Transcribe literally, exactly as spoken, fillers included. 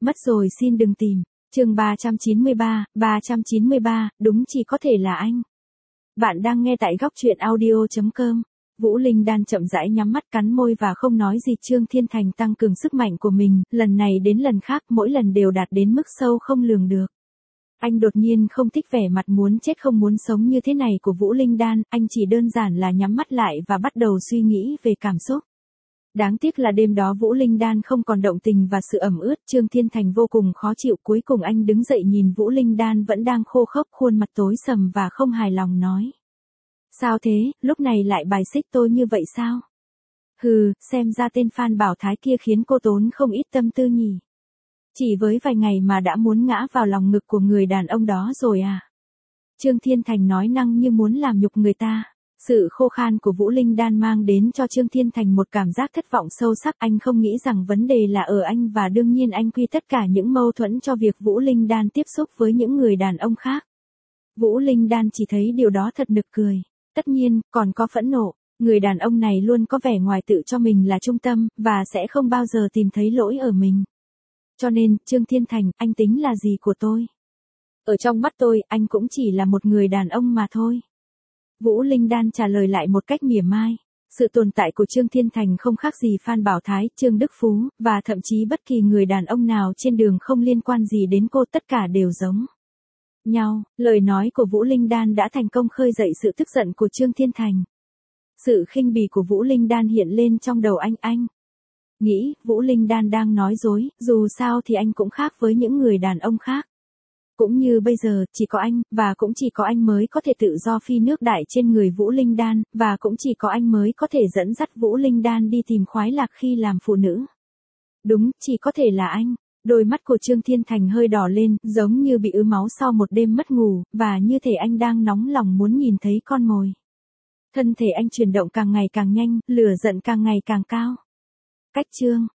Mất rồi xin đừng tìm. Chương ba trăm chín mươi ba, ba trăm chín mươi ba, đúng chỉ có thể là anh. Bạn đang nghe tại góc truyện audio chấm com. Vũ Linh Đan chậm rãi nhắm mắt cắn môi và không nói gì. Trương Thiên Thành tăng cường sức mạnh của mình, lần này đến lần khác, mỗi lần đều đạt đến mức sâu không lường được. Anh đột nhiên không thích vẻ mặt muốn chết không muốn sống như thế này của Vũ Linh Đan, anh chỉ đơn giản là nhắm mắt lại và bắt đầu suy nghĩ về cảm xúc. Đáng tiếc là đêm đó Vũ Linh Đan không còn động tình và sự ẩm ướt, Trương Thiên Thành vô cùng khó chịu, cuối cùng anh đứng dậy nhìn Vũ Linh Đan vẫn đang khô khốc, khuôn mặt tối sầm và không hài lòng nói. Sao thế, lúc này lại bài xích tôi như vậy sao? Hừ, xem ra tên Phan Bảo Thái kia khiến cô tốn không ít tâm tư nhỉ. Chỉ với vài ngày mà đã muốn ngã vào lòng ngực của người đàn ông đó rồi à? Trương Thiên Thành nói năng như muốn làm nhục người ta. Sự khô khan của Vũ Linh Đan mang đến cho Trương Thiên Thành một cảm giác thất vọng sâu sắc. Anh không nghĩ rằng vấn đề là ở anh và đương nhiên anh quy tất cả những mâu thuẫn cho việc Vũ Linh Đan tiếp xúc với những người đàn ông khác. Vũ Linh Đan chỉ thấy điều đó thật nực cười. Tất nhiên, còn có phẫn nộ. Người đàn ông này luôn có vẻ ngoài tự cho mình là trung tâm, và sẽ không bao giờ tìm thấy lỗi ở mình. Cho nên, Trương Thiên Thành, anh tính là gì của tôi? Ở trong mắt tôi, anh cũng chỉ là một người đàn ông mà thôi. Vũ Linh Đan trả lời lại một cách mỉa mai. Sự tồn tại của Trương Thiên Thành không khác gì Phan Bảo Thái, Trương Đức Phú, và thậm chí bất kỳ người đàn ông nào trên đường không liên quan gì đến cô, tất cả đều giống nhau. Lời nói của Vũ Linh Đan đã thành công khơi dậy sự tức giận của Trương Thiên Thành. Sự khinh bỉ của Vũ Linh Đan hiện lên trong đầu anh anh. Nghĩ, Vũ Linh Đan đang nói dối, dù sao thì anh cũng khác với những người đàn ông khác. Cũng như bây giờ, chỉ có anh, và cũng chỉ có anh mới có thể tự do phi nước đại trên người Vũ Linh Đan, và cũng chỉ có anh mới có thể dẫn dắt Vũ Linh Đan đi tìm khoái lạc khi làm phụ nữ. Đúng, chỉ có thể là anh. Đôi mắt của Trương Thiên Thành hơi đỏ lên, giống như bị ứ máu sau một đêm mất ngủ, và như thể anh đang nóng lòng muốn nhìn thấy con mồi. Thân thể anh chuyển động càng ngày càng nhanh, lửa giận càng ngày càng cao. Cách Trương